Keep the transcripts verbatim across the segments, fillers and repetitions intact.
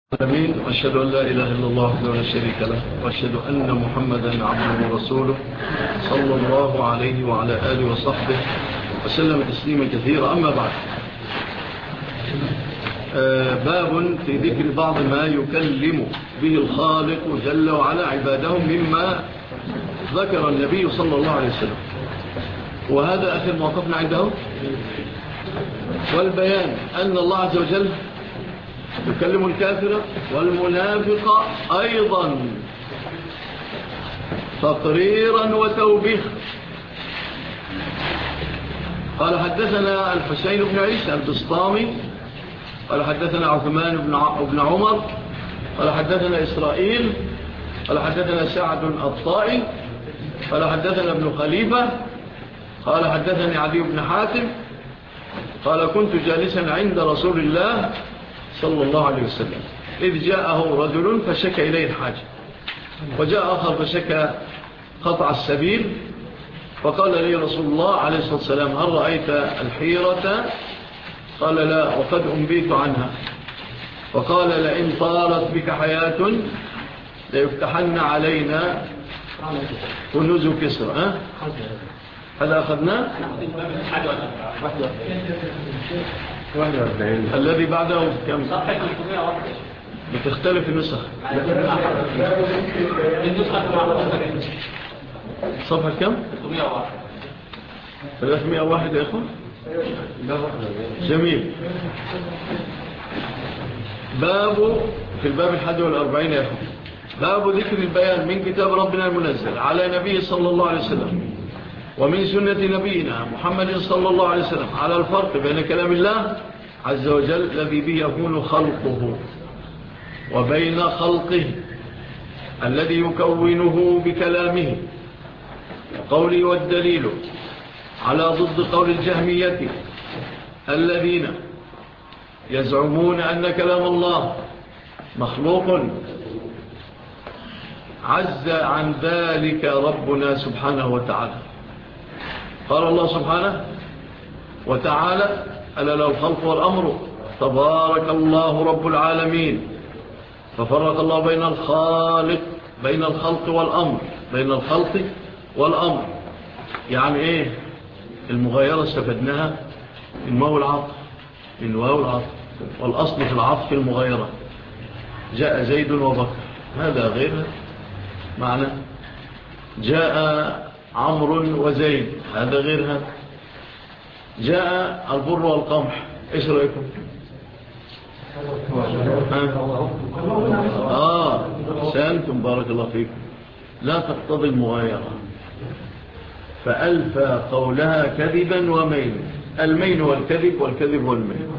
آمين. وأشهد أن لا إله إلا الله وحده لا شريك له، وأشهد أن محمدا عبده ورسوله صلى الله عليه وعلى آله وصحبه وسلم تسليما كثيرا. أما بعد، آه باب في ذكر بعض ما يكلم به الخالق جل وعلا عبادهم مما ذكر النبي صلى الله عليه وسلم، وهذا آخر موقفنا عنده، والبيان أن الله عز وجل يكلم الكافر والمنافق أيضا تقريرا وتوبيخا. قال حدثنا الحسين بن عيسى البسطامي قال حدثنا عثمان بن عمر قال حدثنا إسرائيل قال حدثنا سعد الطائي قال حدثنا ابن خليفة قال حدثني عدي بن حاتم قال كنت جالسا عند رسول الله صلى الله عليه وسلم إذ جاءه رجل فشكى إليه الحاجة، وجاء آخر فشكى قطع السبيل، فقال لي رسول الله عليه الصلاة والسلام هل رأيت الحيرة؟ قال لا، وقد أنبيت عنها. فقال لئن طالت بك حياة ليفتحن علينا كنوز كسرى. أه؟ هذا أخذنا الذي بعده كم؟ بتختلف النسخ. صفحة كم؟ ثلاثمائة وواحد يا أخوان. جميل. باب في الباب الحادي والأربعين يا أخوان، باب ذكر البيان من كتاب ربنا المنزل على نبي صلى الله عليه وسلم ومن سنة نبينا محمد صلى الله عليه وسلم على الفرق بين كلام الله عز وجل الذي به يكون خلقه وبين خلقه الذي يكونه بكلامه. قولي والدليل على ضد قول الجهمية الذين يزعمون أن كلام الله مخلوق. عز عن ذلك ربنا سبحانه وتعالى. قال الله سبحانه وتعالى ألا له الخلق والأمر تبارك الله رب العالمين. ففرق الله بين الخالق بين الخلق والأمر بين الخلق والأمر. يعني إيه المغايرة؟ استفدناها من واو العطف من واو العطف والأصل في العطف المغايرة. جاء زيد وبكر، هذا غير معنى. جاء عمرو وزيد، هذا غير هذا. جاء البر والقمح، ايش رأيكم؟ آه سأنتم بارك الله فيكم. لا تقتضي المغايرة، فألفى قولها كذبا ومين. المين والكذب والكذب والمين،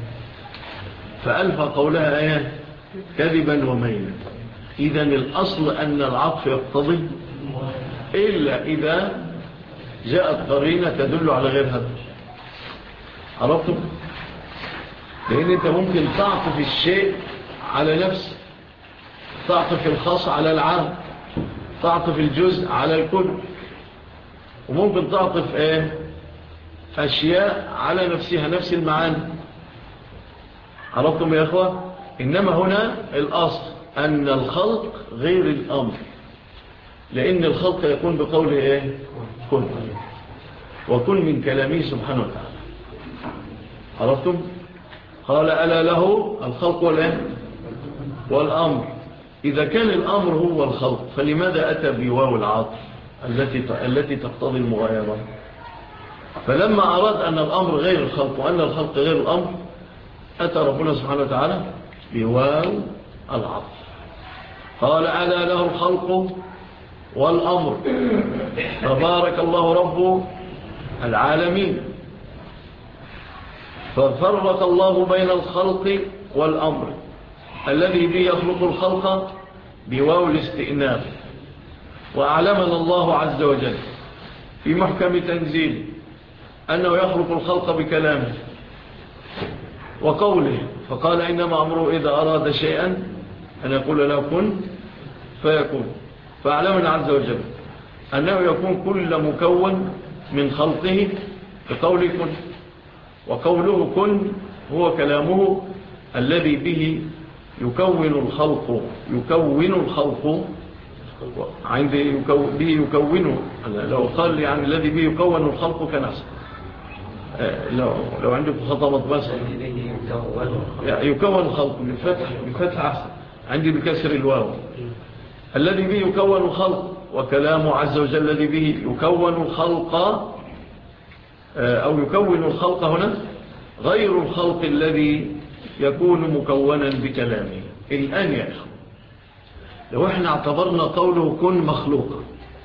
فألفى قولها ايه كذبا ومين. إذن الأصل أن العطف يقتضي إلا إذا جاءت قرينة تدل على غير هذا. عرفتم؟ لأن أنت ممكن تعطف الشيء على نفسه، تعطف الخاص على العام، تعطف الجزء على الكل، وممكن تعطف ايه أشياء على نفسها نفس المعاني. عرفتم يا أخوة؟ إنما هنا الأصل أن الخلق غير الأمر، لأن الخلق يكون بقوله إيه؟ كن، وكن من كلامه سبحانه وتعالى. عرفتم؟ قال ألا له الخلق والإيه؟ والأمر. إذا كان الأمر هو الخلق فلماذا أتى بواو العاطف التي التي تقتضي المغايرة؟ فلما أراد أن الأمر غير الخلق وأن الخلق غير الأمر أتى ربنا سبحانه وتعالى بواو العاطف. قال ألا له الخلق والأمر تبارك الله رب العالمين. ففرق الله بين الخلق والأمر الذي به يخلق الخلق بواو الاستئناف. وأعلمنا الله عز وجل في محكم تنزيل أنه يخلق الخلق بكلامه وقوله، فقال إنما أمره إذا أراد شيئا أن يقول له كن فيكون. فأعلمنا عز وجل أنه يكون كل مكون من خلقه بقول كن، وقوله كن هو كلامه الذي به يكون الخلق يكون الخلق عندي يكون به يكون لو قال يعني الذي به يكون الخلق كان أحسن. لو لو عندك خطأ مطبس يكون الخلق بالفتح بالفتح أحسن. عندي بكسر الواو الذي به يكون الخلق، وكلام عز وجل الذي به يكون الخلق أو يكون الخلق هنا غير الخلق الذي يكون مكونا بكلامه. الآن يا أخوة لو احنا اعتبرنا قوله كن مخلوقا،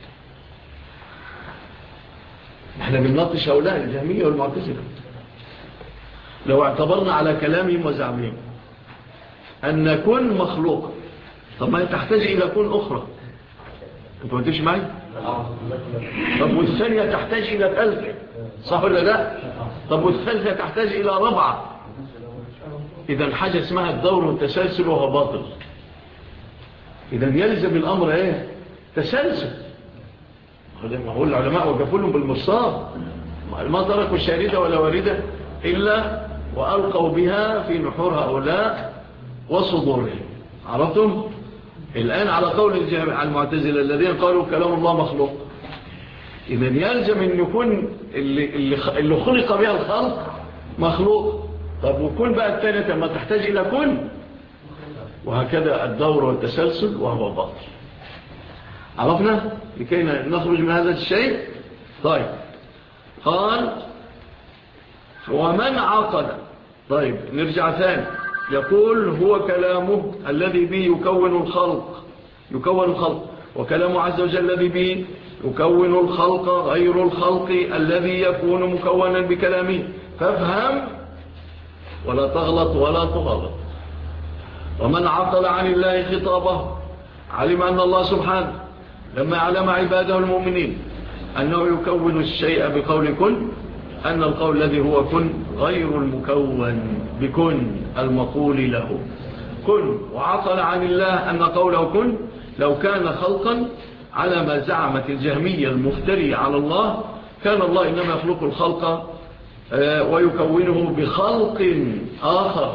احنا بنناقش هؤلاء الجهمية والمعتزلة، لو اعتبرنا على كلامهم وزعمهم أن كن مخلوقا، طب ما تحتاج إلى كن أخرى، انت ما تيجي معي؟ طب والثانية تحتاج إلى ثالثة، صح ولا لا؟ طب والثالثة تحتاج إلى ربعة. إذا حاجة اسمها الدور والتسلسل وهو باطل. إذا يلزم الأمر إيه؟ تسلسل. ما هو العلماء وقفوا لهم بالمرصاد، ما تركوا شاردة ولا واردة إلا وألقوا بها في نحور هؤلاء وصدورهم. عرفتم؟ الآن على قول المعتزلة الذين قالوا كلام الله مخلوق، إذا يلزم أن يكون اللي, اللي خلق بها الخلق مخلوق. طب وكن بقى الثانية ما تحتاج إلى كن، وهكذا الدور والتسلسل وهو باطل. عرفنا لكي نخرج من هذا الشيء. طيب قال ومن عقل. طيب نرجع ثاني، يقول هو كلامه الذي به يكون الخلق يكون الخلق وكلامه عز وجل الذي به يكون الخلق غير الخلق الذي يكون مكونا بكلامه. فافهم ولا تغلط ولا تغلط. ومن عقل عن الله خطابه علم أن الله سبحانه لما علم عباده المؤمنين أنه يكون الشيء بقول كن، أن القول الذي هو كن غير المكون بكن المقول له كن. وعقل عن الله أن قوله كن لو كان خلقا على ما زعمت الجهمية المفتري على الله، كان الله إنما يخلق الخلق ويكونه بخلق آخر،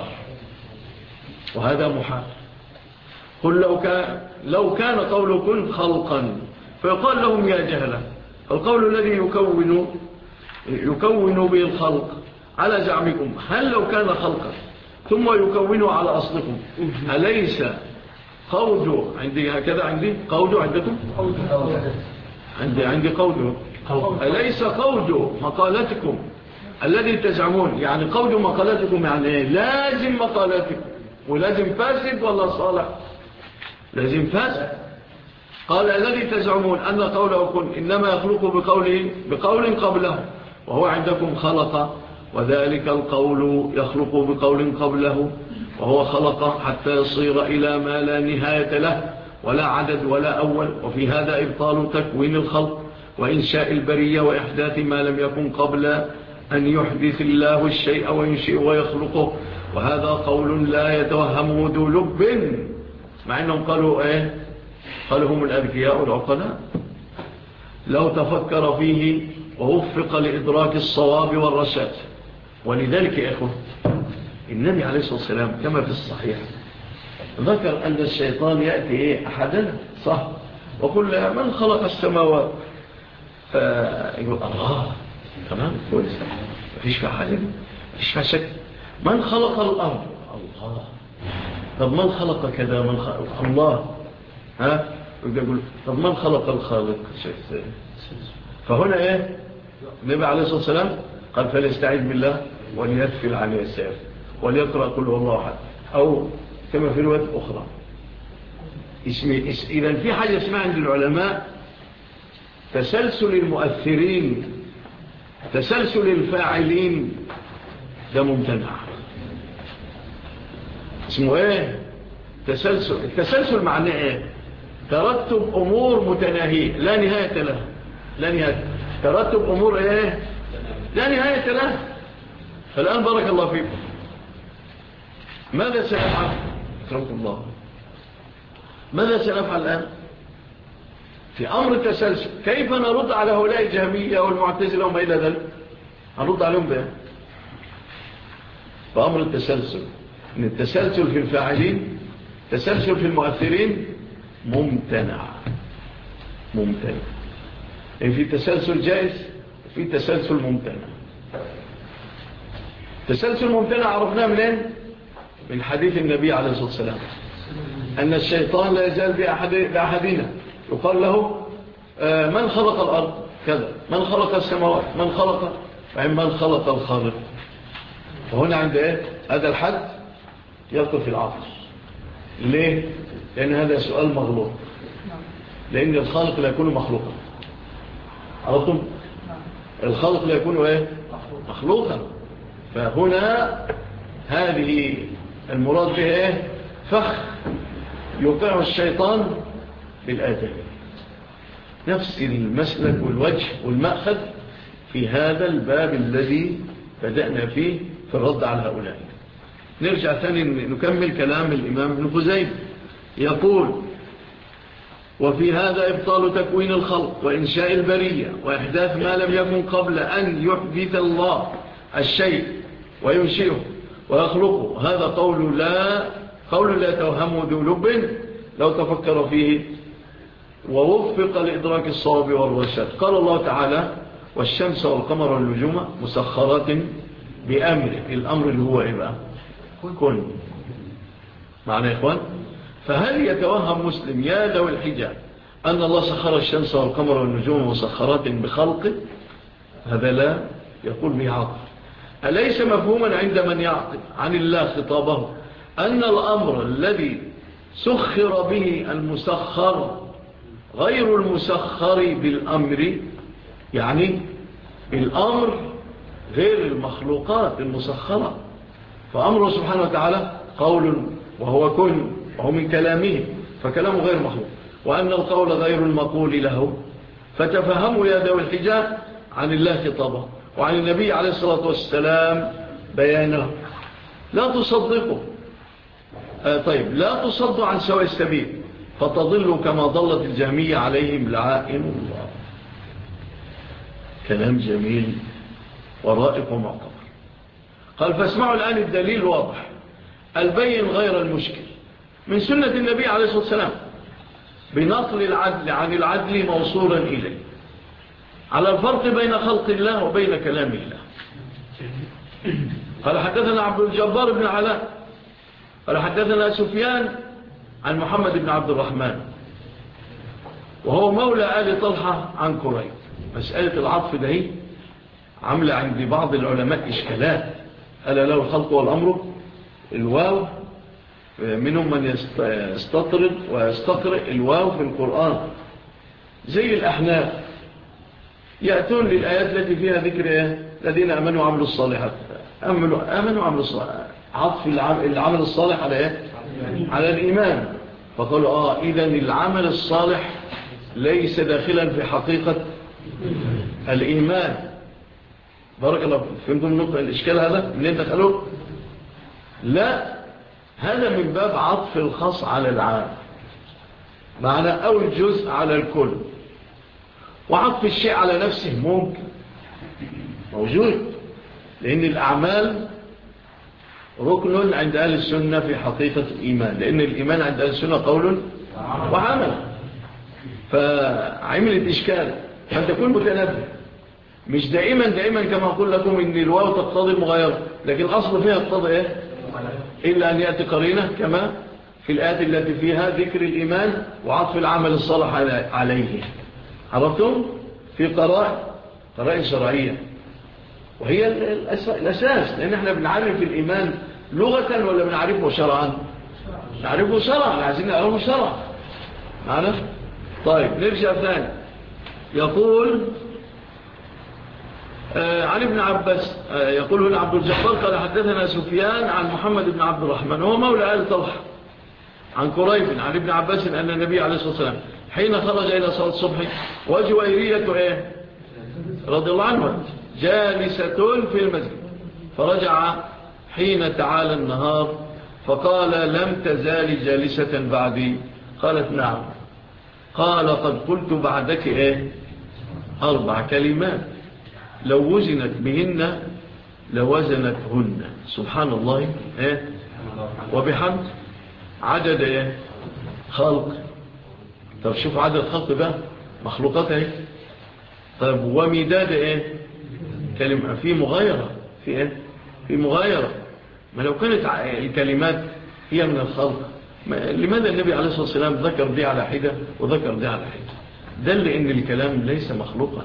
وهذا محال. قل لو كان, لو كان قوله كن خلقا، فيقال لهم يا جهلة القول الذي يكون يكون به الخلق على زعمكم، هل لو كان خلقا ثم يكونه على أصلكم أليس قوله عندي هكذا عندي قوله عندكم عندي عندي قوله أليس قوله مقالتكم الذي تزعمون، يعني قوله مقالتكم يعني إيه؟ لازم مقالتكم، ولازم فاسد ولا صالح؟ لازم فاسد. قال الذي تزعمون أن قوله كن إنما يخلق بقوله بقول قبله، وهو عندكم خلق، وذلك القول يخلق بقول قبله، وهو خلق حتى يصير إلى ما لا نهاية له ولا عدد ولا أول. وفي هذا إبطال تكوين الخلق وإنشاء البرية وإحداث ما لم يكن قبل أن يحدث الله الشيء وينشئ ويخلقه، وهذا قول لا يتوهم ذو لب، مع أنهم قالوا إيه؟ قالوا هم الأذكياء العقلاء لو تفكر فيه ووفق لإدراك الصواب والرشاد. ولذلك يا إخوة النبي عليه الصلاة والسلام كما في الصحيح ذكر أن الشيطان يأتي إيه أحدنا صح، وقل من خلق السماوات، فيقول الله تمام كويس مفيش فيها حاجة مفيش فيها شك. من خلق الأرض الله، طب من خلق كذا من خلق الله، ها يقول طب من خلق الخالق شيء. فهنا ايه النبي عليه الصلاة والسلام قال فليستعيذ بالله وليدفل عن يسار وليقرأ قل هو الله أحد، أو كما في رواية أخرى اسمي اس... إذا في حاجة اسمها عند العلماء تسلسل المؤثرين تسلسل الفاعلين، ده ممتنع. اسمه ايه تسلسل؟ التسلسل معناه ايه؟ ترتب أمور متناهية لا نهاية لها لا نهاية ترتب أمور ايه لا نهاية لها. فالآن بارك الله فيكم ماذا سنفعل؟ أكرمكم الله. ماذا سنفعل الآن في أمر التسلسل؟ كيف نرد على هؤلاء الجهمية والمعتزلة وما إلى ذلك؟ هنرد عليهم بها بأمر التسلسل. إن التسلسل في الفاعلين تسلسل في المؤثرين ممتنع ممتنع يعني في تسلسل جائز وفي تسلسل ممتنع. تسلسل ممتنع عرفناه منين؟ من حديث النبي عليه الصلاة والسلام أن الشيطان لا يزال بأحد بأحدنا يقال له آه من خلق الأرض كذا، من خلق السماوات، من خلق من خلق الخالق. وهنا عند إيه؟ هذا الحد يقف العقل. ليه؟ لأن هذا سؤال مغلوط، لأن الخالق لا يكون مخلوقا. عرفتم؟ الخالق لا يكون إيه؟ مخلوقا. فهنا هذه المراد بها إيه؟ فخ يوقعه الشيطان بالآدم. نفس المسلك والوجه والمأخذ في هذا الباب الذي بدأنا فيه في الرد على هؤلاء. نرجع ثاني نكمل كلام الإمام ابن خزيمة. يقول: وفي هذا إبطال تكوين الخلق وإنشاء البرية وإحداث ما لم يكن قبل أن يحدث الله الشيء وينشئه ويخلقه. هذا قول لا قول لا توهمه ذو لب لو تفكر فيه ووفق لإدراك الصواب والرشاد. قال الله تعالى: والشمس والقمر والنجوم مسخرات بأمره. الأمر اللي هو إيه بقى؟ كن. معنى يا إخوان؟ فهل يتوهم مسلم يا ذوي الحجاب أن الله سخر الشمس والقمر والنجوم مسخرات بخلقه؟ هذا لا يقول به عقل. أليس مفهوما عند من يعقل عن الله خطابه أن الأمر الذي سخر به المسخر غير المسخر بالأمر؟ يعني الأمر غير المخلوقات المسخرة. فأمره سبحانه وتعالى قول وهو كن، وهو من كلامه، فكلامه غير مخلوق، وأن القول غير المقول له. فتفهموا يا ذوي الحجاب عن الله خطابه وعن النبي عليه الصلاة والسلام بيانه. لا تصدقوا آه طيب لا تصدوا عن سواء السبيل فتضلوا كما ضلت الجهمية عليهم لعائن الله. كلام جميل ورائق ومعتبر. قال: فاسمعوا الآن الدليل واضح البين غير المشكل من سنة النبي عليه الصلاة والسلام بنقل العدل عن العدل موصولا إليه على الفرق بين خلق الله وبين كلام الله. قال: حدثنا عبد الجبار بن علاء قال: حدثنا سفيان عن محمد بن عبد الرحمن وهو مولى آل طلحة عن كريب. مسألة العطف ده عمل عند بعض العلماء إشكالات. ألا له الخلق والأمر الواو، منهم من يستطرد ويستقرئ الواو في القرآن زي الأحناف، يأتون للآيات التي فيها ذكر الذين أمنوا وعملوا الصالحات. أمنوا آمنوا وعملوا الصالحات، عطف العمل الصالح على إيه؟ على الإيمان. فقالوا آه إذن العمل الصالح ليس داخلا في حقيقة الإيمان. بارك الله فهمتم نقطة الإشكال هذا منين دخلوه؟ لا، هذا من باب عطف الخاص على العام، معنى أو الجزء على الكل. وعطف الشيء على نفسه ممكن موجود، لأن الأعمال ركن عند أهل السنة في حقيقة الإيمان، لأن الإيمان عند أهل السنة قول وعمل. فعملت إشكال أن تكون متنبه، مش دائما دائما كما أقول لكم إن الواو تقتضي المغايرة، لكن الأصل فيها تقتضي إيه؟ إلا أن يأتي قرينة كما في الآيات التي فيها ذكر الإيمان وعطف العمل الصالح عليه. عرفتم؟ في قرائن قرائن شرعية، وهي الأساس، لأن احنا بنعرف الإيمان لغة ولا بنعرفه شرعا؟ نعرفه شرعا، عايزين نعرفه شرعا معنا؟ طيب نرجع ثاني. يقول آه عن ابن عباس آه يقول هنا عبد الجبار قال: حدثنا سفيان عن محمد بن عبد الرحمن وهو مولى آل طلحة عن كريب عن ابن عباس أن النبي عليه الصلاة والسلام حين خرج إلى صلاة الصبح وجويرية إيه؟ رضي الله عنه جالسة في المسجد، فرجع حين تعالى النهار فقال: لم تزال جالسة بعدي؟ قالت: نعم. قال: قد قلت بعدك إيه؟ أربع كلمات لو وزنت بهن لوزنتهن. سبحان الله إيه؟ وبحمد عدد ايه خلق. طب شوف عدد خلق بقى مخلوقات ايه. طب ومداد ايه كلمة في مغايرة في ايه في مغايرة. ما لو كانت الكلمات هي من الخلق لماذا النبي عليه الصلاة والسلام ذكر دي على حدة وذكر دي على حدة؟ دل ان الكلام ليس مخلوقا.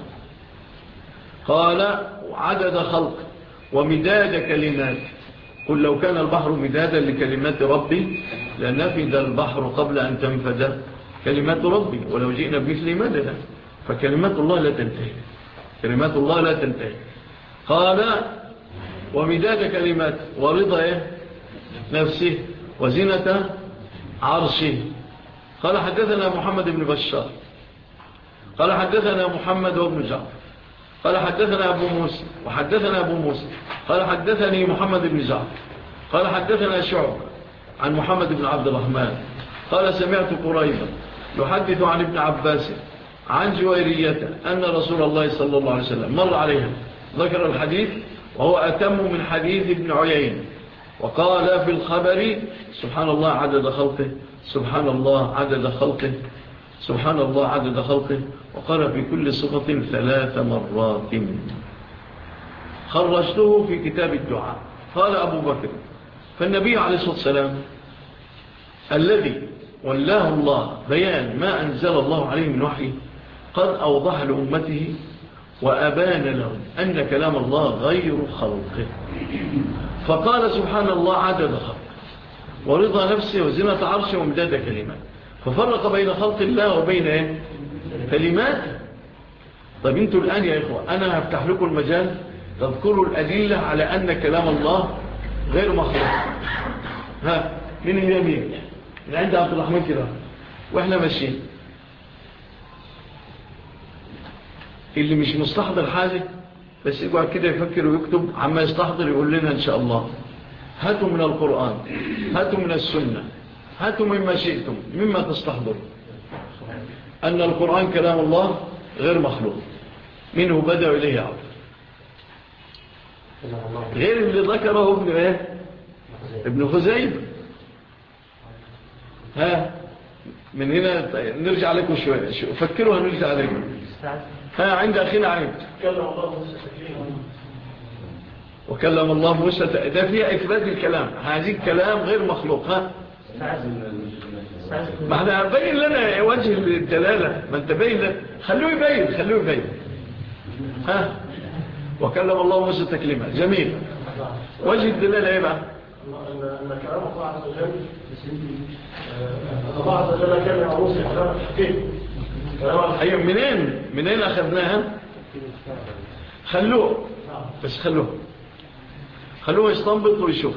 قال عدد خلق ومداد كلمات. قل لو كان البحر مدادا لكلمات ربي لنفد البحر قبل أن تنفد كلمات ربي ولو جئنا بمثل مددا. فكلمات الله لا تنتهي كلمات الله لا تنتهي. قال ومداد كلمات ورضا نفسه وزنة عرشه. قال حدثنا محمد بن بشار قال حدثنا محمد وابن جعفر قال حدثنا أبو موسى وحدثنا أبو موسى قال حدثني محمد بن جعفر قال حدثنا شعب عن محمد بن عبد الرحمن قال سمعت قريبا يحدث عن ابن عباس عن جويرية أن رسول الله صلى الله عليه وسلم مر عليها ذكر الحديث وهو أتم من حديث ابن عيين. وقال في الخبر سبحان الله عدد خلقه سبحان الله عدد خلقه سبحان الله عدد خلقه. وقال في كل صفة ثلاث مرات. خرجته في كتاب الدعاء. قال أبو بكر فالنبي عليه الصلاة والسلام الذي ولاه الله بيان ما أنزل الله عليه من وحي قد أوضح لأمته وأبان لهم أن كلام الله غير خلقه. فقال سبحان الله عدد خلقه ورضا نفسه وزنة عرشه ومداد كلمات. ففرق بين خلق الله وبين إيه؟ كلمات. طيب انتوا الآن يا إخوة أنا هفتح لكم المجال تذكروا الأدلة على أن كلام الله غير مخلوق. ها من هي مين من عند عبد الرحمن كده وإحنا ماشيين. اللي مش مستحضر حاجة بس يقعد كده يفكر ويكتب عما يستحضر يقول لنا إن شاء الله. هاتوا من القرآن هاتوا من السنة هاتوا مما شئتم مما تستحضر أن القرآن كلام الله غير مخلوق منه بدأ إليه يعود غير اللي ذكره ابن ايه ابن خزيمة. ها من هنا نرجع لكم شوية شو فكروا هنرجع لكم. ها عند أخينا عيد وكلم الله موسى ده فيها إثبات الكلام. هذه الكلام غير مخلوق. ها ما احنا بين لنا وجه الدلالة ما انت بين لنا. خلوه يبين خلوه يبين. ها وكلم الله موسى تكليما. جميل. وجه الدلالة ايه بقى ان كلام الله عز وجل الله عز وجل كان مع موسى كلام حكيم. ايوه منين منين اخذناها. خلوه بس خلوه خلوه يستنبط ويشوف.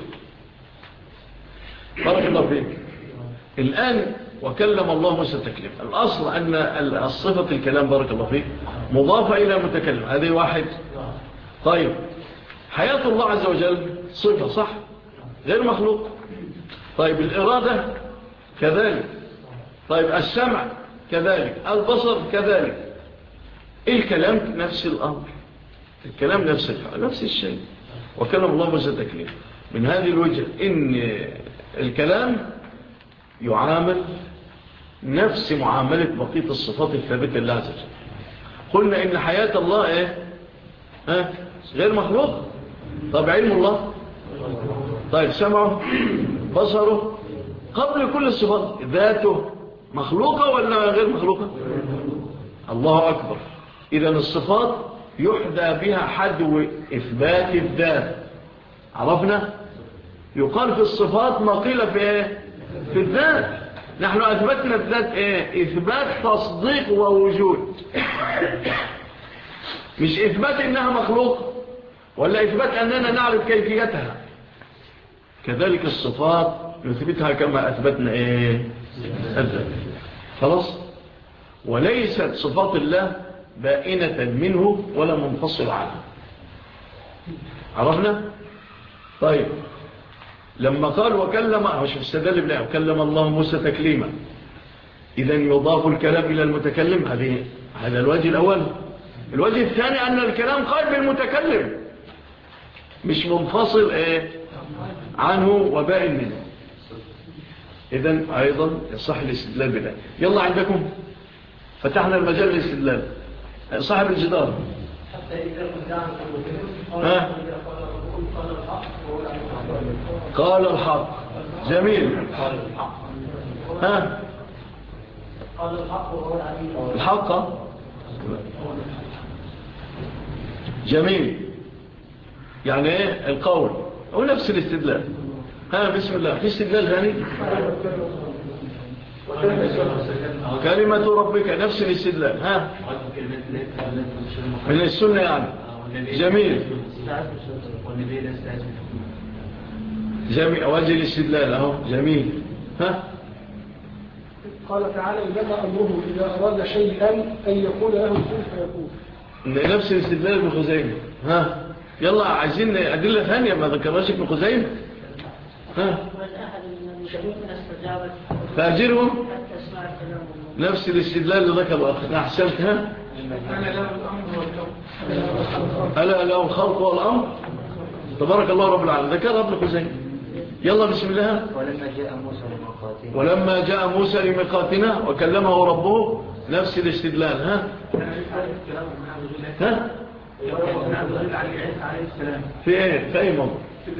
بارك الله فيك. الآن وكلم الله موسى تكليما. الأصل أن الصفة الكلام بارك الله فيك مضافة إلى متكلم. هذه واحد. طيب حياة الله عز وجل صفة صح غير مخلوق. طيب الإرادة كذلك. طيب السمع كذلك البصر كذلك. الكلام نفس الأمر الكلام نفس الحال نفس الشيء. وكلم الله موسى تكليما. من هذه الوجه إن الكلام يعامل نفس معاملة بقية الصفات الثابتة لله عز وجل. قلنا إن حياة الله إيه؟ ها؟ غير مخلوق. طب علم الله طيب سمعه بصره قبل كل الصفات ذاته مخلوقة ولا غير مخلوقة؟ الله أكبر. إذن الصفات يحدى بها حدو إثبات الذات. عرفنا؟ يقال في الصفات ما قيل في إيه؟ في الذات. نحن أثبتنا الذات إيه؟ إثبات تصديق ووجود مش إثبات إنها مخلوق ولا إثبات أننا نعرف كيفيتها. كذلك الصفات نثبتها كما أثبتنا إيه؟ الذات. خلاص. وليست صفات الله بائنة منه ولا منفصل عنه. عرفنا؟ طيب لما قال وكلم مش استدل بلا وكلم الله موسى تكليما. إذن يضاف الكلام إلى المتكلم. هذه هذا الوجه الأول. الوجه الثاني أن الكلام قائم بالمتكلم مش منفصل إيه؟ عنه وبائن منه. إذن أيضا يصح الاستدلال بالآية. يلا عندكم فتحنا المجال للاستدلال. صاحب الجدار ها؟ قال الحق. جميل. ها؟ الحق. جميل. يعني ايه القول هو نفس الاستدلال. ها بسم الله. في استدلال ثاني؟ كلمة ربك نفس الاستدلال. ها من السنة يعني. جميل. جميل. وجه الاستدلال اهو. جميل. ها قال تعالى إنما أمره إذا أراد شيئا أن يقول له كن فيكون. نفس الاستدلال ابن خزيمة. ها يلا عايزين أدلة ثانية ما ذكرناش ابن خزيمة. ها فأجرهم نفس الاستدلال اللي ذكر الأخ. أحسنت. ها ألا له الخلق والأمر تبارك الله رب العالمين. ذكرها ابن خزيمة. يلا بسم الله. ولما جاء موسى لميقاتنا ولما جاء موسى لميقاتنا وكلمه ربه نفس الاستدلال. ها ها في ايه في اي موضوع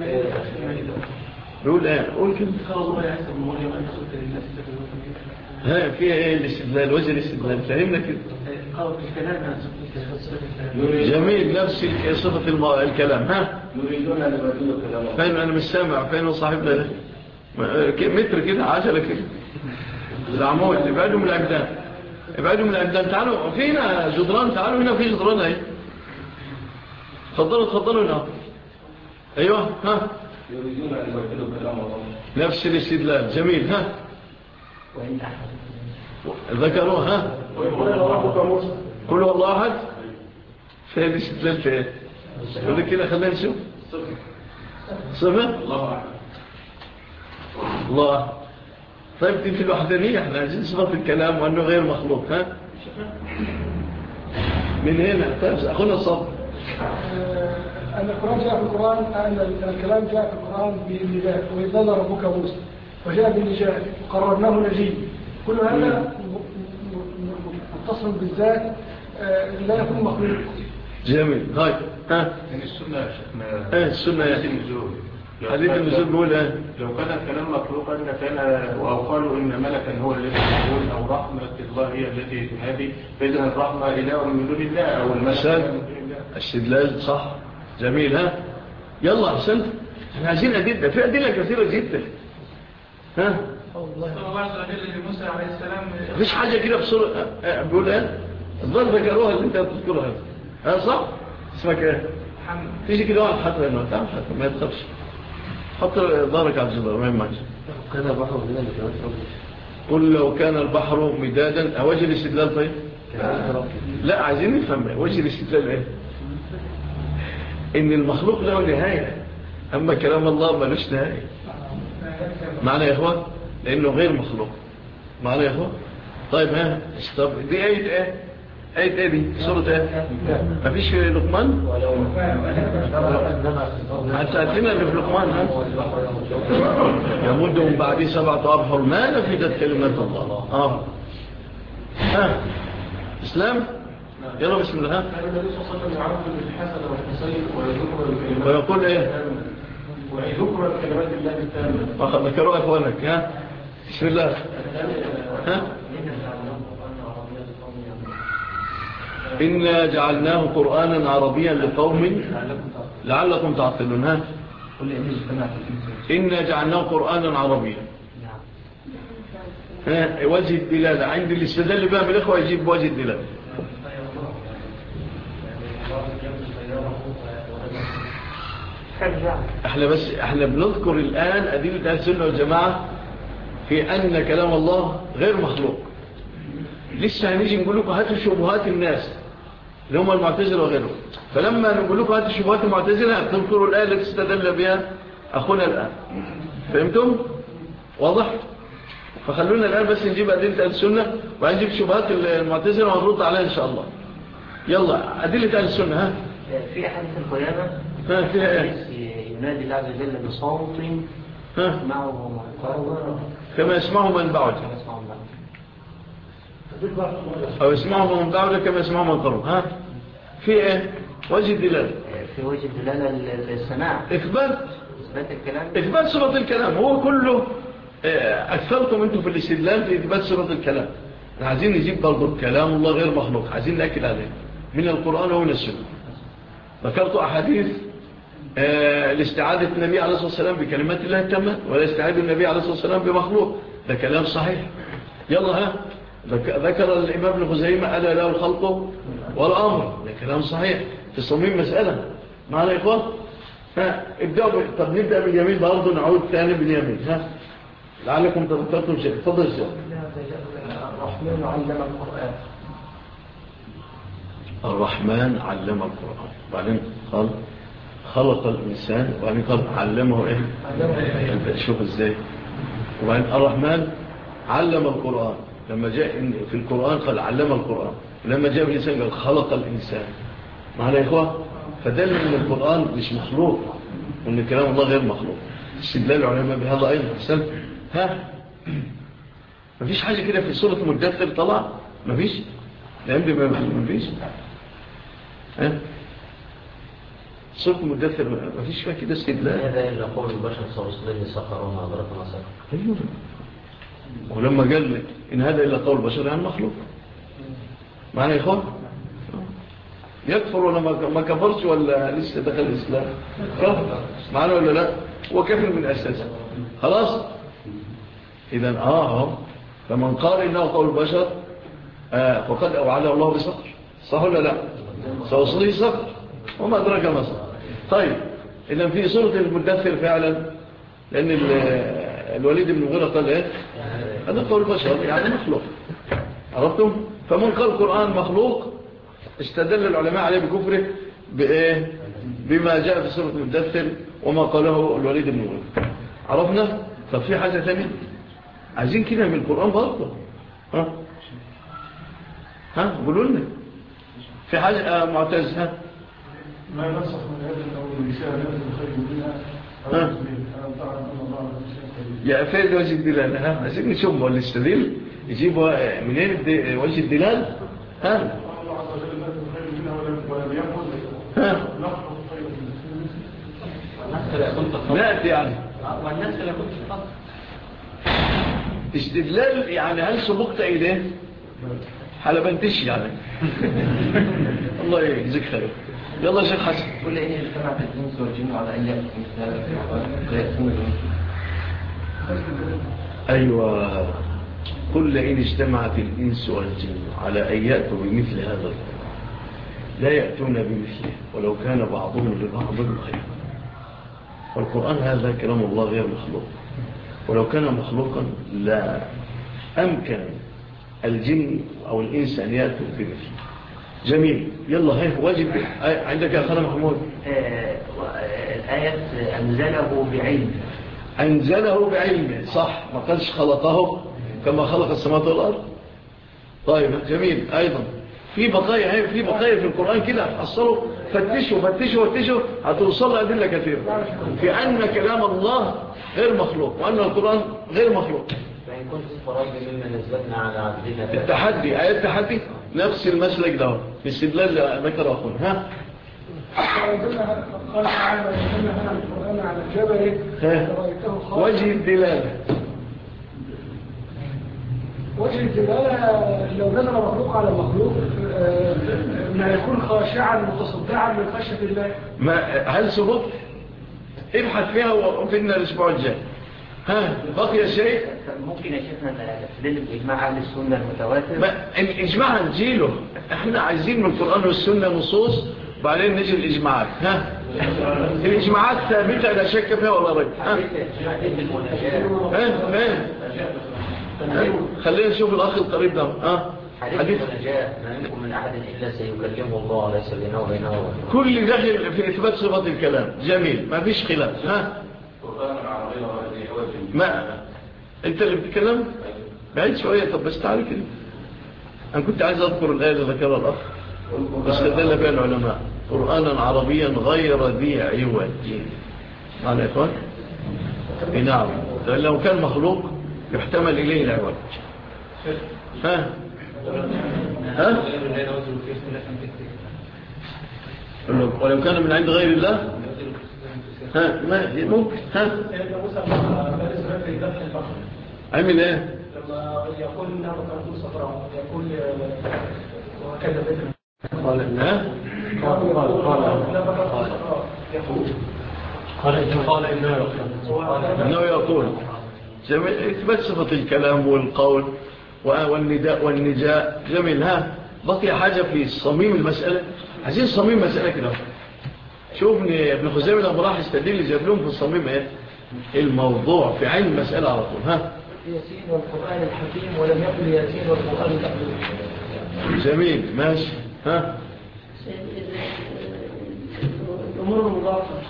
بيقول ايه قول كده. ها في ايه الاستدلال وجه الاستدلال فهمنا كده. جميل. نفس صفة الكلام. ها يريدون أن يبدلوا كلام الله. فين انا مش سامع. فين صاحبنا ده متر كده عجلة كده العمود. ابعدوا من العمدان. ابعدوا من العمدان. تعالوا فينا جدران. تعالوا هنا في جدران اهي. تفضلوا تفضلوا هنا. ايوه. ها يريدون أن يبدلوا كلام الله. نفس الاستدلال. جميل. ها وإن أحد ذكروا. ها كل والله أحد. فين الاستدلال فين يقول كده. خلينا نشوف. صفة الله الله. طيب دي في الوحدانية احنا عايزين صفة الكلام وأنه غير مخلوق. ها من هنا. طيب أخونا الصبر. أن القرآن جاء في القرآن أن الكلام جاء في القرآن بالنداء وإذ نادى ربك موسى وجاء بالنجاة وقررناه نجيب. كل هذا متصل بالذات لا يكون مخلوق. جميل. هاي. ها من السنة ايه السنة حديث النزول. حديث النزول بيقول ايه لو كان الكلام مخلوقا كان أو قالوا إن ملكا هو الذي يقول أو رحمة الله هي التي تنادي فإذا الرحمة إله من دون الله أو الملك. الشدلال صح. جميل. ها يلا أحسنت. احنا عايزين أدلة. في أدلة كثيرة جدا. ها موسى عليه السلام مفيش حاجة كده بصورة. بيقول ايه الظاهر ذكروها اللي انت بتذكرها. ها صح اسمك ايه تيجي كده واحد حتى هنا. تعال حتى ما يتخافش. حط ظهرك على الجدار ما يهمكش. كان البحر مدادا لكلمات ربي. قل لو كان البحر مدادا. وجه الاستدلال طيب لا عايزين نفهم وجه الاستدلال ايه. ان المخلوق له نهاية اما كلام الله ملوش نهاية. معنى يا اخوان لانه غير مخلوق. معنى يا اخوان. طيب ها طب دي ايه ايه ايه ايه دي سورة ايه مفيش في لقمان. حتى اتنا اللي في لقمان. ها يمدهم بعد سبعة أبحر ما نفدت كلمات الله. اه ها اسلام. يلا بسم الله. ها ويقول ايه ويذكر الكلمات الله التامة. ذكروا اخوانك. ها بسم الله. ها إنا جعلناه قرآنا عربيا لقوم لعلكم تعقلون. ها إنا جعلناه قرآنا عربيا. ها وجه الدلالة عند الاستدلال بقى من الإخوة يجيب وجه الدلالة. احنا بس احنا بنذكر الآن أدلة أهل السنة والجماعة في أن كلام الله غير مخلوق. لسه هنيجي نقول لكم هاتوا شبهات الناس اللي هم المعتزلة وغيرهم. فلما نقول لكم هاتوا شبهات المعتزلة تذكروا الآية التي استدل بها أخونا الآن. فهمتم؟ واضح؟ فخلونا الآن بس نجيب أدلة أهل السنة وهنجيب شبهات المعتزلة ونرد عليها إن شاء الله. يلا أدلة أهل السنة. ها في حديث القيامة ها فيها إيه؟ ينادي الله عز وجل بصوت ها معه كما يسمعه من بعد أو يسمعه من بعد كما يسمعه من قرب. ها في إيه وجه الدلالة؟ في وجه الدلالة السماع، إثبات إثبات الكلام، إثبات صفة الكلام. هو كله أكثرتم أنتم في الاستدلال في إثبات صفة الكلام. عايزين نجيب برضو كلام الله غير مخلوق، عايزين نأكد عليه من القرآن ومن السنة. ذكرت أحاديث الاستعادة النبي عليه الصلاة والسلام بكلمات الله التامة، ولا استعاد النبي عليه الصلاة والسلام بمخلوق، ده كلام صحيح. يلا ها ذكر الإمام ابن خزيمة ألا له الخلق والأمر، ده كلام صحيح في صميم مسألة. معنا يا إخوان؟ ها ابدأوا. طب نبدأ باليمين برضو، نعود ثاني باليمين. ها لعلكم تذكرتم شيء. تفضل الشيخ. الرحمن علم القرآن. الرحمن علم القرآن، وبعدين قال خلق الإنسان، وبعدين قال علمه إيه؟ شوف إزاي. وبعدين الرحمن علم القرآن، لما جاء في القرآن قال علم القرآن، ولما جاء في الإنسان قال خلق الإنسان. معنا يا إخوة؟ فدل من القرآن مش مخلوق، وأن كلام الله غير مخلوق. استدلال العلماء بهذا أيضا. حسن ها مفيش حاجة كده في سورة المدثر طلع؟ مفيش؟ لأنه ما فيش. ها سورة المدثر ما فيش فيها كده استدلال. هذا إلا قول البشر سوصلين سخرون أدرك ما سخر. أيوه. ولما قال إن هذا إلا قول البشر يعني مخلوق. معنى يا إخوان يكفر ولا ما كفرش ولا لسه دخل الإسلام؟ كفر معنى ولا لا؟ هو كفر من أساسه. خلاص. إذن آه فمن قال إنه قول البشر آه فقد أوعده الله بصقر، صح ولا لا؟ سوصله صقر وما أدرك ما صقر. طيب إذن في سورة المدثر فعلا، لأن الوليد بن مغيرة قال إيه؟ هذا قول البشر يعني مخلوق. عرفتم؟ فمن قال القرآن مخلوق استدل العلماء عليه بكفره بإيه؟ بما جاء في سورة المدثر وما قاله الوليد بن مغيرة. عرفنا؟ طب في حاجة ثانية عايزين كده من القرآن برضه. ها ها قولوا لنا في حاجة آه معتز. ها ما نصح من هذا أو الرسالة التي خير منها ها يا فين وجه الدلال؟ ها عايزين نشوف ولا يستدل يجيبوا منين وجه الدلال؟ ها الله عز وجل التي خير منها ولم ينقض ها نأتي يعني والناس اللي كنت تفضل استدلال يعني هل سبقت إليه حلبنتش يعني. الله يجزيك خير. يلا شيخ حسن. كل إن اجتمعت الإنس والجن على أن يأتون. أيوة كل إن اجتمعت الإنس والجن على أن يأتوا بمثل هذا القرآن لا يأتون بمثله ولو كان بعضهم لبعض خيرا. والقرآن هذا كلام الله غير مخلوق، ولو كان مخلوقا لا أمكن الجن أو الإنس أن يأتوا بمثله. جميل. يلا هاي واجب عندك يا أخانا محمود. الآية أنزله بعلم. أنزله بعلم صح، ما قالش خلقه كما خلق السماوات والأرض. طيب جميل. أيضا في بقايا في بقايا في القرآن كده حصلوا فتشوا فتشوا فتشوا هتوصل أدلة كثيرة في أن كلام الله غير مخلوق وأن القرآن غير مخلوق. فإن كنت فرج مما نزلنا على عبدنا التحدي آيات التحدي نفس المسلك ده في استدلال ذكر أخونا. ها قال تعالى إنما هذا القرآن على الجبل رأيته وجه الدلالة. وجه الدلالة لو نزل مخلوق على مخلوق ما يكون خاشعا متصدعا من خشية الله. ما هل سبق؟ ابحث فيها وقفلنا الأسبوع الجاي. ها بقي شيء ممكن يا شيخنا نستدل بإجماع أهل السنة المتواتر. إجماع نجيله، احنا عايزين من القرآن والسنة نصوص بعدين نجي الإجماعات. ها الإجماعات ثابتة لا شك فيها ولا ريب. ها ها خلينا نشوف الأخ القريب ده. ها حديث النجاة ما منكم من أحد إلا سيكلمه الله ليس بينه وبينه كل داخل في إثبات صفة الكلام. جميل ما فيش خلاف. ها ما انت اللي بتتكلم بعيد شوية. طب بس تعالي كده انا كنت عايز اذكر الآية اللي ذكرها الاخ واستدل بها العلماء قرآنا عربيا غير ذي عوج. معنا يا اخوان نعم، لو كان مخلوق يحتمل إليه العوج. ها ها ولو كان من عند غير الله ها ما ممكن. ها عمل ايه لما يقول انها تكون صفراء يقول وكذا بدر قال ها قال قال قال انه يقول اثبت صفة الكلام والقول والنداء والنجاء جميل. ها بقي حاجة في صميم المسألة، عايزين صميم مسألة كده. شوفني ابن خزيمة لما راح يستدل جاب لهم في الصميم ايه الموضوع في عين المسألة على طول. ها ياسين والقرآن الحكيم ولم يقل ياسين والقرآن الحكيم. جميل ماشي. ها الأمور المضافة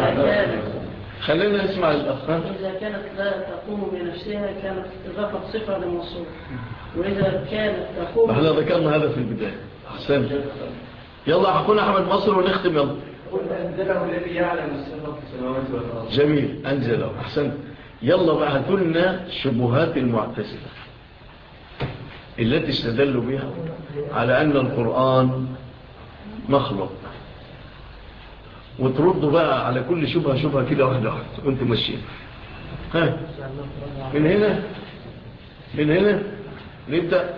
خلينا نسمع الأخ. إذا كانت لا تقوم بنفسها كانت إضافة صفة للموصول، وإذا كانت تقوم احنا ذكرنا هذا في البداية. أحسن. يلا حكونا أحمد مصر ونختم. يلا قل أنزله الذي يعلم السر في السماوات والأرض. جميل أنزله. أحسن. يلا بقى هاتولنا شبهات المعتزلة التي استدلوا بها على أن القرآن مخلوق، وتردوا بقى على كل شبهة شبهة كده واحدة واحدة وانت ماشيين. ها من هنا من هنا نبدأ.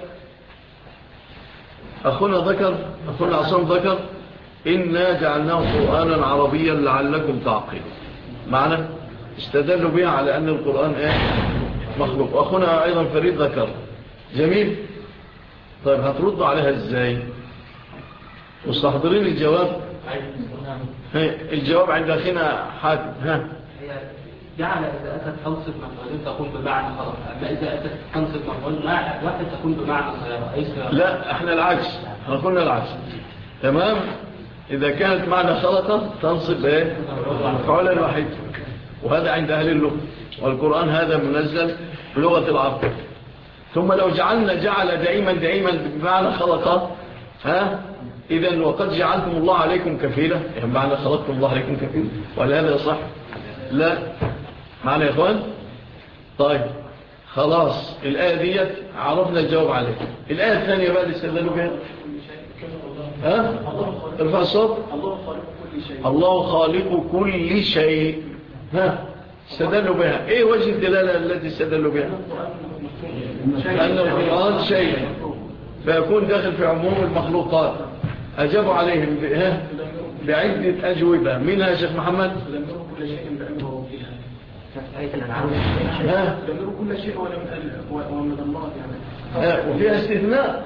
أخونا ذكر أخونا عصام ذكر إنا جعلناه قرآنا عربيا لعلكم تعقلون. معنى استدلوا بها على أن القرآن ايه مخلوق. وأخونا أيضا فريد ذكر. جميل. طيب هتردوا عليها ازاي؟ مستحضرين الجواب؟ الجواب عند أخينا حاتم. ها جعل إذا أتت تنصب مفعول تكون بمعنى خلق، أما إذا أتت تنصب مفعول واحد تكون بمعنى سيارة. لا احنا العكس، احنا قلنا العكس. تمام. إذا كانت معنى خلقة تنصب ايه مفعولا واحد، وهذا عند أهل اللغة، والقرآن هذا منزل بلغة العرب. ثم لو جعلنا جعل دائما دائما بمعنى خلقة، ها إذن وقد جعلتم الله عليكم كفيلة، يعني معنى خلقتم الله عليكم كفيلة، ولا هذا صح؟ لا. معنى يا إخوان؟ طيب خلاص الآية دي عرفنا الجواب عليها. الآية الثانية بقى اللي استدلوا بها ها ارفع الصوت. الله خالق كل شيء. ها استدلوا بها. ايه وجه الدلالة التي استدلوا بها؟ أن القرآن شيء فيكون داخل في عموم المخلوقات. أجابوا عليهم بعدة أجوبة. منها يا شيخ محمد؟ دمروا كل شيء بأمره فيها. آية الأنعام. ها دمروا كل شيء ولم الله يعني. وفيها استثناء.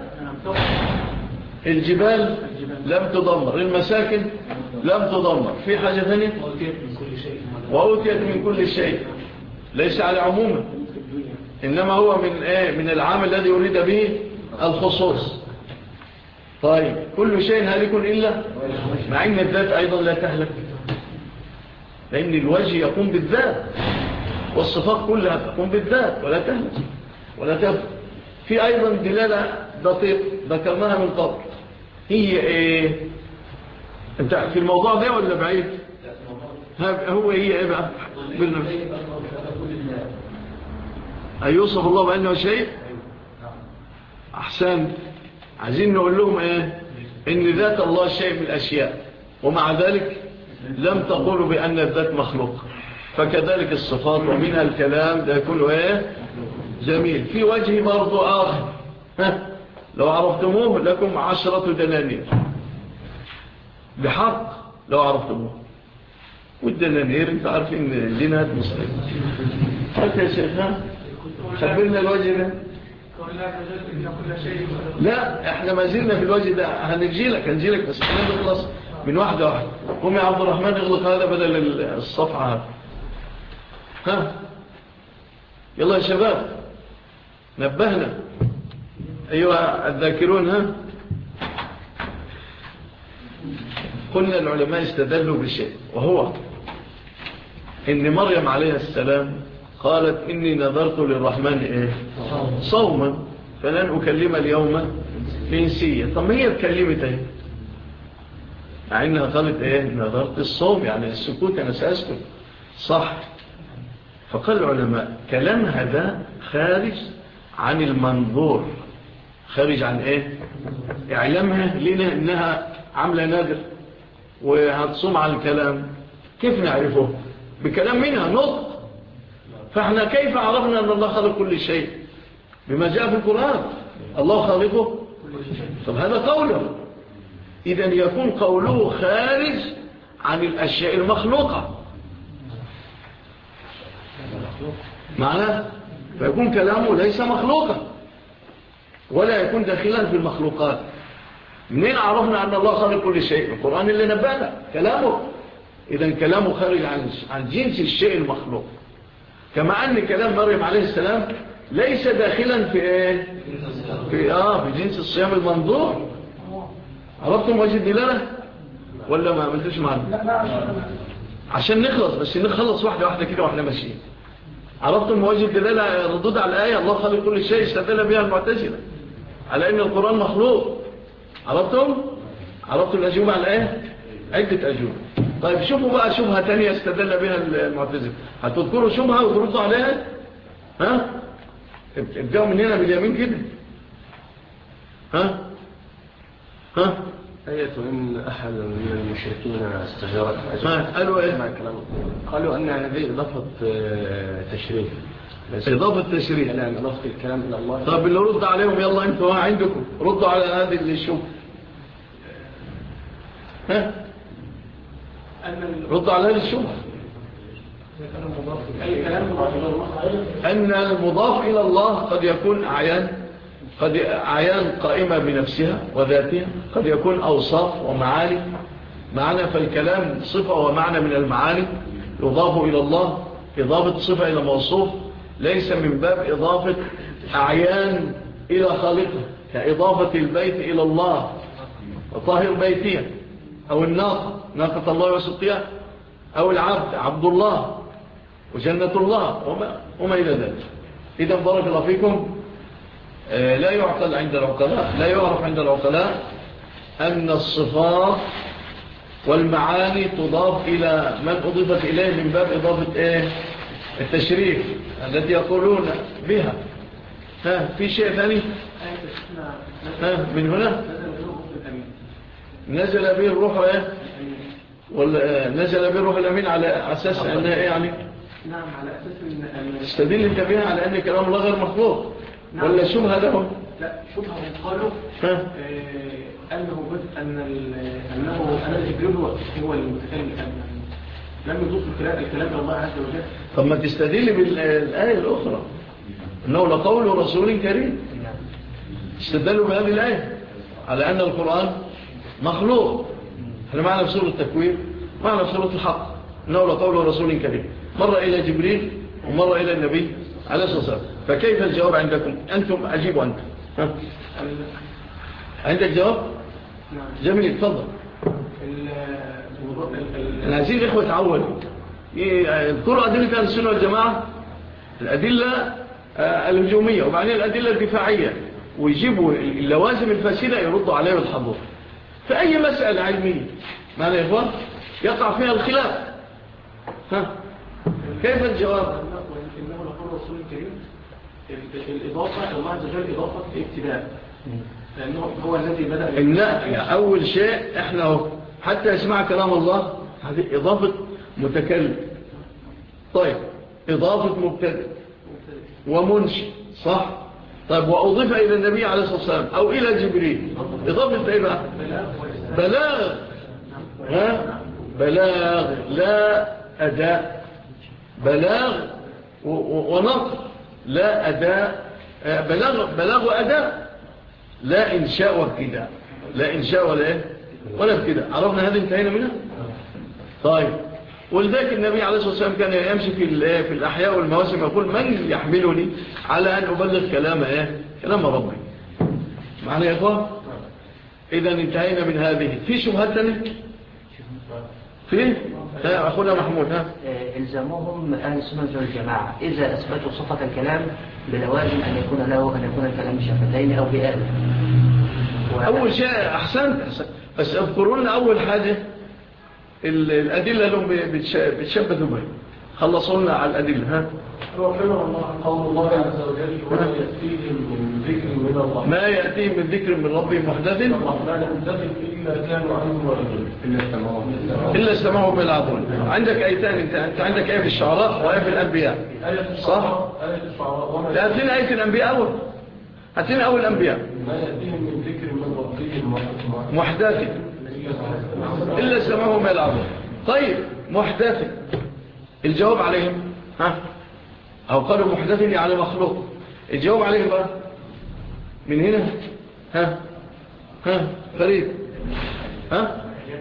الجبال لم تدمر، المساكن لم تدمر. في حاجة ثانية؟ وأوتيت من كل شيء. ليس على عمومه، إنما هو من إيه؟ من العام الذي يريد به الخصوص. طيب كل شيء هالك إلا مع أن الذات أيضا لا تهلك، لأن الوجه يقوم بالذات والصفات كلها تقوم بالذات ولا تهلك ولا تهلك. في أيضا دلالة دقيق ذكرناها من قبل. هي إيه؟ أنت في الموضوع ده ولا بعيد؟ هو هي إيه بقى؟ أيوصف الله بأنه شيء؟ أحسن. عايزين نقول لهم إيه؟ إن ذات الله شيء من الأشياء، ومع ذلك لم تقولوا بأن الذات مخلوق. فكذلك الصفات ومنها الكلام ده كله إيه؟ جميل. في وجه برضو آخر، ها لو عرفتموه لكم عشرة دنانير بحق لو عرفتموه. والدنانير انت عارفين جنات مسلم. حتى يا شيخنا خبرنا الوجه ده. لا احنا ما زلنا في الوجه ده. هنجي لك هنجي لك بس احنا نخلص من واحدة واحدة. قوم يا عبد الرحمن اغلق هذا بدل الصفحة هذا. ها يلا يا شباب نبهنا أيها الذاكرون. ها قلنا العلماء استدلوا بشيء، وهو إن مريم عليه السلام قالت إني نذرت للرحمن إيه؟ صوما فلن أكلم اليوم إنسيا. طب ما هي اتكلمت إيه؟ مع إنها قالت إيه؟ نذرت الصوم، يعني السكوت أنا سأسكت صح. فقال العلماء كلام هذا خارج عن المنظور، خارج عن ايه؟ اعلامها لنا انها عاملة نادر وهتصوم على الكلام، كيف نعرفه؟ بكلام منها نطق. فاحنا كيف عرفنا ان الله خلق كل شيء؟ بما جاء في القرآن، الله خالقه. طب هذا قوله، إذن يكون قوله خارج عن الأشياء المخلوقة معناه، فيكون كلامه ليس مخلوقا ولا يكون داخلا في المخلوقات. منين عرفنا أن الله خالق كل شيء؟ القرآن اللي نبانا كلامه. إذن كلامه خارج عن عن جنس الشيء المخلوق، كما أن كلام مريم عليه السلام ليس داخلا في ايه؟ في اه في جنس الصيام المنظور. عرفتم وجه الدلالة ولا ما عملتوش معنا؟ عشان نخلص، بس نخلص واحدة واحدة كده واحنا ماشيين. عرفتم وجه الدلالة؟ ردود على الآية الله خالق كل شيء استدل بها المعتزلة على ان القرآن مخلوق. عرفتم؟ عرفتم الأجوبة على الآية؟ عدة أجوبة. طيب شوفوا بقى شبهة تانية استدل بها المعتزلة، هتذكروا شبهة وتردوا عليها؟ ها؟ ابدأوا من هنا باليمين كده. ها ها آية إن أحد من المشركين استجارك قالوا إيه؟ قالوا أن هذه إضافة تشريف، إضافة تشريف، كلام إضافة الكلام إلى الله. طب اللي رد عليهم يلا أنتوا عندكم ردوا على هذه اللي الشوف. ها ردوا على هذه الشوف. أن المضاف إلى الله قد يكون أعيان، قد أعيان قائمة بنفسها وذاتها، قد يكون أوصاف ومعاني معنى. فالكلام صفة ومعنى من المعاني يضاف إلى الله. إضافة صفة إلى موصوف ليس من باب إضافة أعيان إلى خالقه، كإضافة البيت إلى الله وطاهر بيتيا، أو الناقة ناقة الله وسقيا، أو العبد عبد الله وجنة الله وما, وما إلى ذلك. إذا بارك الله فيكم، آه لا يعقل عند العقلاء، لا يعرف عند العقلاء أن الصفات والمعاني تضاف إلى من أضيفت إليه من باب إضافة إيه؟ التشريف التي يقولون بها. ها في شيء ثاني؟ ها من هنا نزل به الروح إيه؟ ولا نزل به الروح الأمين على أساس أنها إيه يعني؟ نعم على أساس أن استدل انت بها على أن كلام الله غير مخلوق. نعم. ولا شبهة لهم؟ لا شبهة قالوا آه أنه بد أن أنه أن الجبريل هو المتكلم، لم يضيف الكلام الكلام إلى الله عز وجل. طب ما تستدل بالآية الأخرى أنه لقول رسول كريم. استدلوا بهذه الآية على أن القرآن مخلوق. احنا معنا في سورة التكوير، معنا في سورة الحق أنه لقول رسول كريم، مرة إلى جبريل ومرة إلى النبي عليه الصلاة والسلام. فكيف الجواب عندكم؟ أنتم أجيبوا أنت. ها؟ عندك جواب؟ جميل تفضل. العزيز إخوة تعود يذكروا أدلة السنة والجماعة، الأدلة الهجومية وبعدين الأدلة الدفاعية، ويجيبوا اللوازم الفاسدة يردوا عليها بالحضور. فأي مسألة علمية معنى يا إخوان يقع فيها الخلاف، ها كيف الجواب؟ إنه لقول رسول الكريم الإضافة الله عز وجل إضافة ابتداء، لأنه هو الذي بدأ. لا أول شيء إحنا حتى يسمع كلام الله هذه إضافة متكلم. طيب إضافة مبتدئ ومنشئ صح؟ طيب وأضيف إلى النبي عليه الصلاة والسلام أو إلى جبريل إضافة إيه بقى؟ بلاغ. ها؟ بلاغ لا أداء، بلاغ ونقل لا أداء، بلاغ, بلاغ وأداء، لا إنشاء وابتداء، لا إنشاء ولا إيه ولا ابتداء. عرفنا هذه انتهينا منها. طيب ولذلك النبي عليه الصلاة والسلام كان يمشي في في الأحياء والمواسم يقول من يحملني على أن أبلغ كلام إيه كلام ربي. معنا يا إخوان؟ إذا انتهينا من هذه. في شبهات ثانية؟ في أخونا محمود. ها إلزامهم أهل السنة والجماعة إذا أثبتوا صفة الكلام بلوازم أن يكون له أن يكون الكلام بشفتين أو بآل. أول شيء أحسنت، بس أذكرون أول حاجة الأدلة لهم بتشبثوا بها. خلصوا لنا على الأدلة. ها قول الله عز وجل وما يأتيهم من ذكر من الله ما يأتيهم من ذكر من ربهم محدث إلا كانوا عنه معرضين إلا استمعوا بالعظيم. عندك آيتان، انت انت عندك آية في الشعراء وآية في الأنبياء، صح؟ آية الشعراء لا، هاتين آية الأنبياء أول، هاتين أول الأنبياء. ما يأتيهم من ذكر من ربهم محدث إلا استمعوا بالعظيم. طيب محدث، الجواب عليهم ها، أو قالوا محدث يعني مخلوق، الجواب عليهم بقى من هنا. ها ها فريد، ها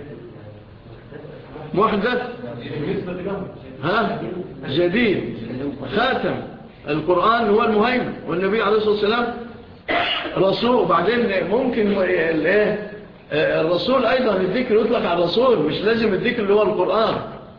محدث، ها جديد، خاتم القرآن هو المهيمن، والنبي عليه الصلاة والسلام رسول. وبعدين ممكن الايه الرسول أيضا الذكر يطلق على الرسول، مش لازم الذكر اللي هو القرآن.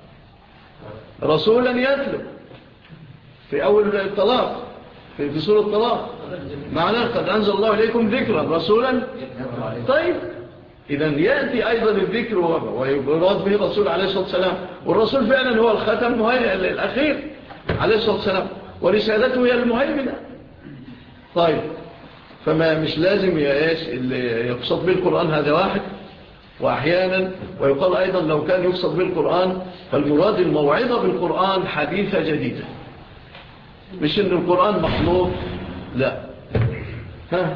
رسولا يتلو في أول الطلاق، في, في سورة الطلاق معناه قد أنزل الله إليكم ذكرا رسولا. طيب إذن يأتي أيضا الذكر ويراد به الرسول عليه الصلاة والسلام، والرسول فعلا هو الختم الأخير عليه الصلاة والسلام، ورسالته هي المهيمنة. طيب فما مش لازم اللي يقصد بالقرآن هذا واحد، وأحيانا ويقال أيضا لو كان يقصد بالقرآن فالمراد الموعظة بالقرآن حديثة جديدة، مش إن القرآن مخلوق، لا. ها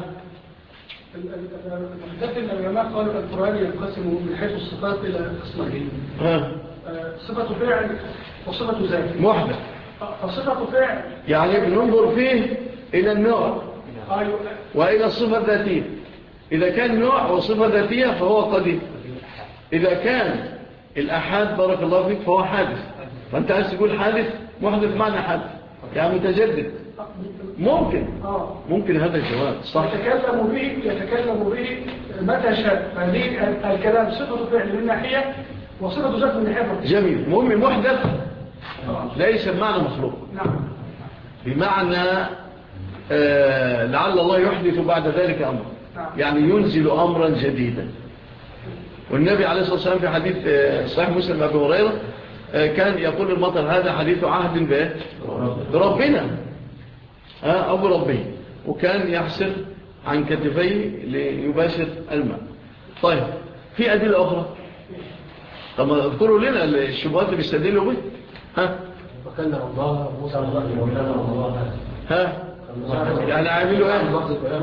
لكن العلماء قالوا القرآن ينقسم من حيث الصفات إلى قسمين، صفة فعل وصفة ذات محدث. فصفة فعل يعني بننظر فيه إلى النوع وإلى الصفة الذاتية. إذا كان نوع وصفة ذاتية فهو قديم، إذا كان الأحاد بارك الله فيك فهو حادث. فأنت عايز تقول حادث، محدث معنى حادث يعني متجدد. ممكن ممكن هذا الجواب صح. يتكلم به يتكلم به متى شاء، فهذه الكلام صفة فعل من ناحية وصفة ذات من ناحية. جميل. المهم محدث ليس بمعنى مخلوق، نعم، بمعنى آه لعل الله يحدث بعد ذلك أمر، يعني ينزل أمرا جديدا. والنبي عليه الصلاة والسلام في حديث آه صحيح مسلم أبي هريرة آه كان يقول المطر هذا حديث عهد به بربنا آه أبو ربه، وكان يحسر عن كتفيه ليباشر الماء. طيب في أدلة أخرى، طب اذكروا لنا الشبهات اللي بيستدلوا به. ها وكلم الله موسى الله ها يعني عاملوا ايه؟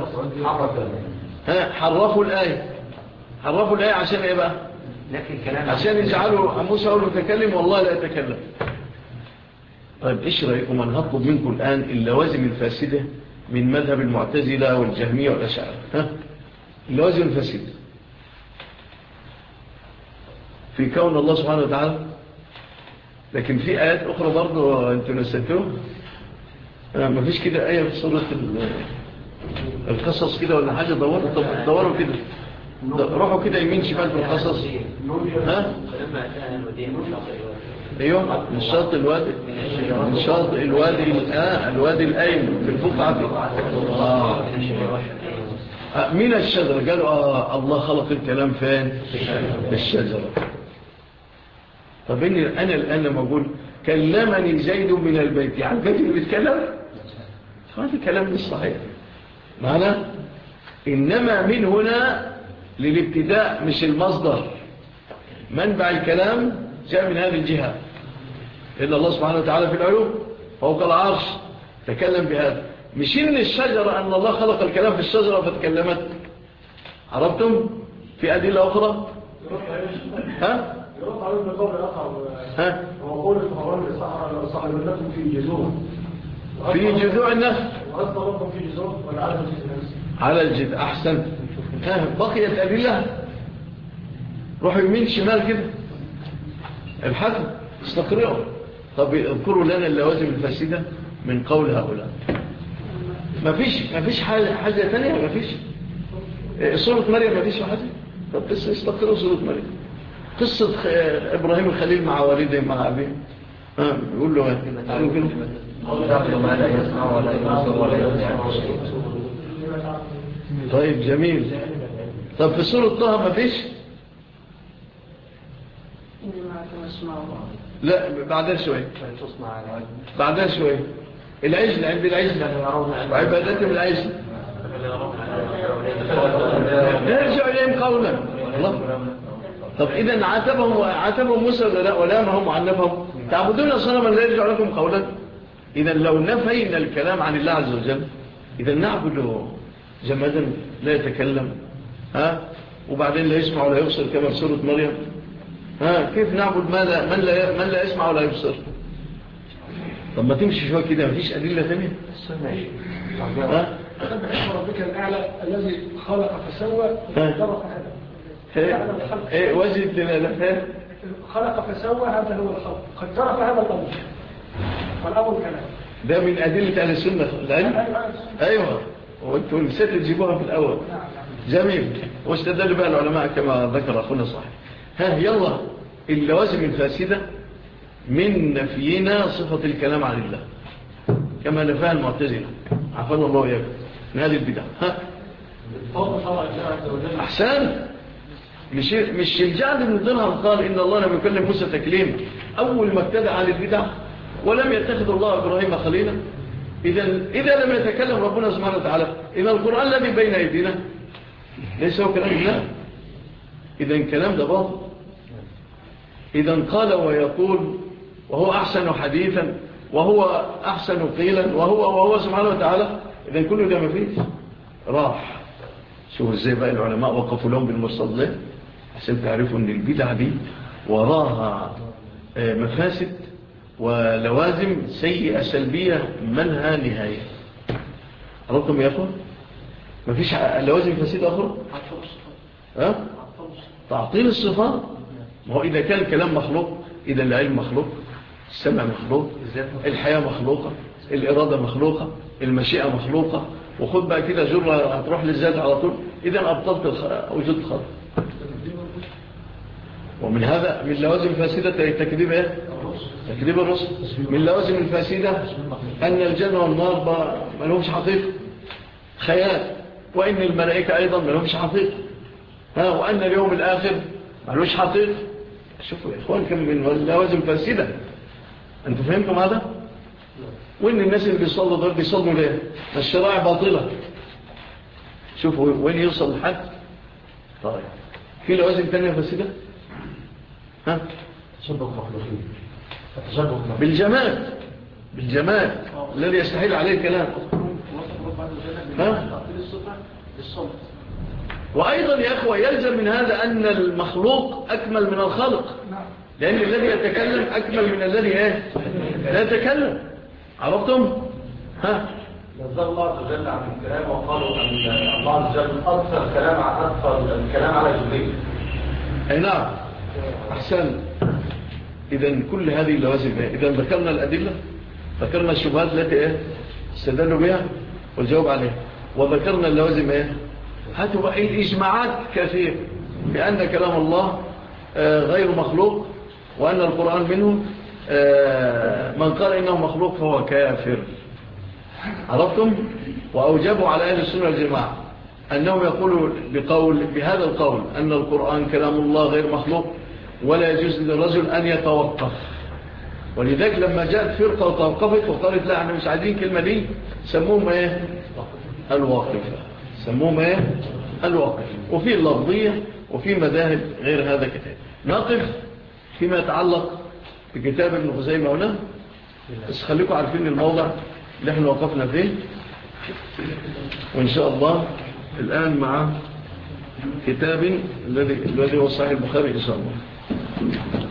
ها حرفوا الآية، حرفوا الآية عشان ايه بقى؟ عشان يجعلوا موسى هو المتكلم والله لا يتكلم. طيب ايش رأيكم ان هطلب منكم الآن اللوازم الفاسدة من مذهب المعتزلة والجهمية والأشاعرة؟ ها اللوازم الفاسدة في كون الله سبحانه وتعالى، لكن في آيات أخرى برضو أنتوا نسيتوها. ما فيش كده آية في سورة القصص كده ولا حاجة؟ دوروا طب دوروا كده، روحوا كده يمين شمال في القصص. ها ايوه من شاطئ الوادي، من شاطئ الوادي آه الوادي الأيمن في البقعة دي. آه. آه من الشجرة قالوا آه الله خلق الكلام فين؟ في الشجرة. طب إني أنا الآن لما أقول كلمني زيد من البيت، يعني البيت اللي بيتكلم، هذا كلام مش صحيح معنى. إنما من هنا للابتداء مش المصدر، منبع الكلام جاء من هذه الجهة. إلا الله سبحانه وتعالى في العلو فوق العرش تكلم بهذا، مش إن الشجرة أن الله خلق الكلام في الشجرة فتكلمت. عرفتم؟ في أدلة أخرى. ها؟ يرد عليه بقول آخر، ها؟ وقول الفرمان صاحبتكم في جذوع، في جذوع النخل، وهل طلبكم في جذوع ولا على الجذوع؟ على الجذوع. أحسن. ها بقيت أدلة، روحوا يمين شمال كده ابحثوا استقرئوا. طب اذكروا لنا اللوازم الفاسدة من قول هؤلاء. ما فيش ما فيش حاجة, حاجة تانية، ما فيش. سورة مريم ما فيش حاجة. طب بس استقرئوا سورة مريم، قصة إبراهيم الخليل مع والده مع أبيه. ها يقول له ممكن طيب جميل. طب في سورة طه ما فيش. لا بعدها شوي بعدها شوي العجل عند العجل وعبادتهم العجل نرجع إليهم قولا الله. طب إذا عاتبهم عاتبهم موسى ولامهم وعنفهم تعبدون صنما لا يرجع لكم قولا. إذا لو نفينا الكلام عن الله عز وجل إذا نعبد جمادا لا يتكلم ها وبعدين لا يسمع ولا يبصر كما في سورة مريم. ها كيف نعبد ما لا من لا من لا يسمع ولا يبصر؟ طب ما تمشي شويه كده مفيش أدلة ثانية. ها سبح اسم ربك الأعلى الذي خلق فسوى وقدر فهدى. ايه وجد لنا خلق فسوى هذا هو الخلق قدر فهذا الأمر والأول كلام ده من أدلة أهل السنة العلم. أيوة وانتوا نسيت تجيبوها في الأول. جميل. واستدل بقى العلماء كما ذكر أخونا صحيح. ها يلا اللوازم الفاسدة من نفينا صفة الكلام عن الله كما نفاها المعتزلة عفوا الله وإياكم من هذه البدع. ها أحسن. مش مش الجعد بن درهم قال إن الله لم يكلم موسى تكليما أول ما ابتدع عن البدع ولم يتخذ الله إبراهيم خليلا. إذا إذا لم يتكلم ربنا سبحانه وتعالى إذا القرآن الذي بين أيدينا ليس هو كلام الله. إذا الكلام ده باطل. إذا قال ويقول وهو أحسن حديثا وهو أحسن قيلا وهو وهو سبحانه وتعالى. إذا كله ده ما فيش راح. شوفوا ازاي بقى العلماء وقفوا لهم بالمرصاد ليه عشان تعرفوا ان البدع دي وراها مفاسد ولوازم سيئة سلبية منها نهاية. عرفتم يا أخوة؟ مفيش لوازم فاسدة أخرى؟ ها؟ تعطيل الصفات. ما هو إذا كان الكلام مخلوق إذا العلم مخلوق السمع مخلوق الحياة مخلوقة الإرادة مخلوقة المشيئة مخلوقة وخد بقى كده جرة هتروح للذات على طول. إذا أبطلت وجود الخلق. ومن هذا من لوازم فاسدة تكذيب ايه؟ تكذيب الرسل. من لوازم الفاسدة أن الجنة والنار ما لهمش حقيقة خيال وإن الملائكة أيضا ما لهمش حقيقة ها وأن اليوم الآخر ما لهوش حقيقة. شوفوا يا إخوان كم من لوازم فاسدة. أنتوا فهمتم هذا؟ وإن الناس اللي بيصلوا دول بيصلوا ليه؟ الشرائع باطلة. شوفوا وين يوصل الحد. طيب في لوازم تانية فاسدة ها تشبه مخلوقين تشبه بالجمال بالجمال الذي يستحيل عليه الكلام. ها وأيضا يا أخوة يلزم من هذا أن المخلوق أكمل من الخلق لأن الذي يتكلم أكمل من الذي ايه لا يتكلم. عرفتم؟ ها نزل الله عز وجل عن الكلام وقالوا أن الله عز وجل أكثر كلام عن أكثر الكلام على جبريل. أي نعم أحسن. إذن كل هذه اللوازم إذن ذكرنا الأدلة ذكرنا الشبهات التي إيه استدلوا بها والجواب عليها وذكرنا اللوازم إيه هاتوا بقى الإجماعات كثير بأن كلام الله غير مخلوق وأن القرآن منه من قال إنه مخلوق فهو كافر. عرفتم؟ وأوجبوا على أهل السنة والجماعة أنهم يقولوا بقول بهذا القول أن القرآن كلام الله غير مخلوق ولا يجوز للرجل أن يتوقف. ولذلك لما جاءت فرقة وتوقفت وقالت لا احنا مش عايزين كلمة دي سموهم ايه الواقفة. سموهم ايه الواقفة. وفي اللفظية وفي مذاهب غير هذا كتاب. نقف فيما يتعلق بكتاب ابن خزيمة هنا بس خليكم عارفين الموضع اللي احنا وقفنا فيه وإن شاء الله الآن مع كتاب الذي الذي هو صحيح البخاري إن شاء الله.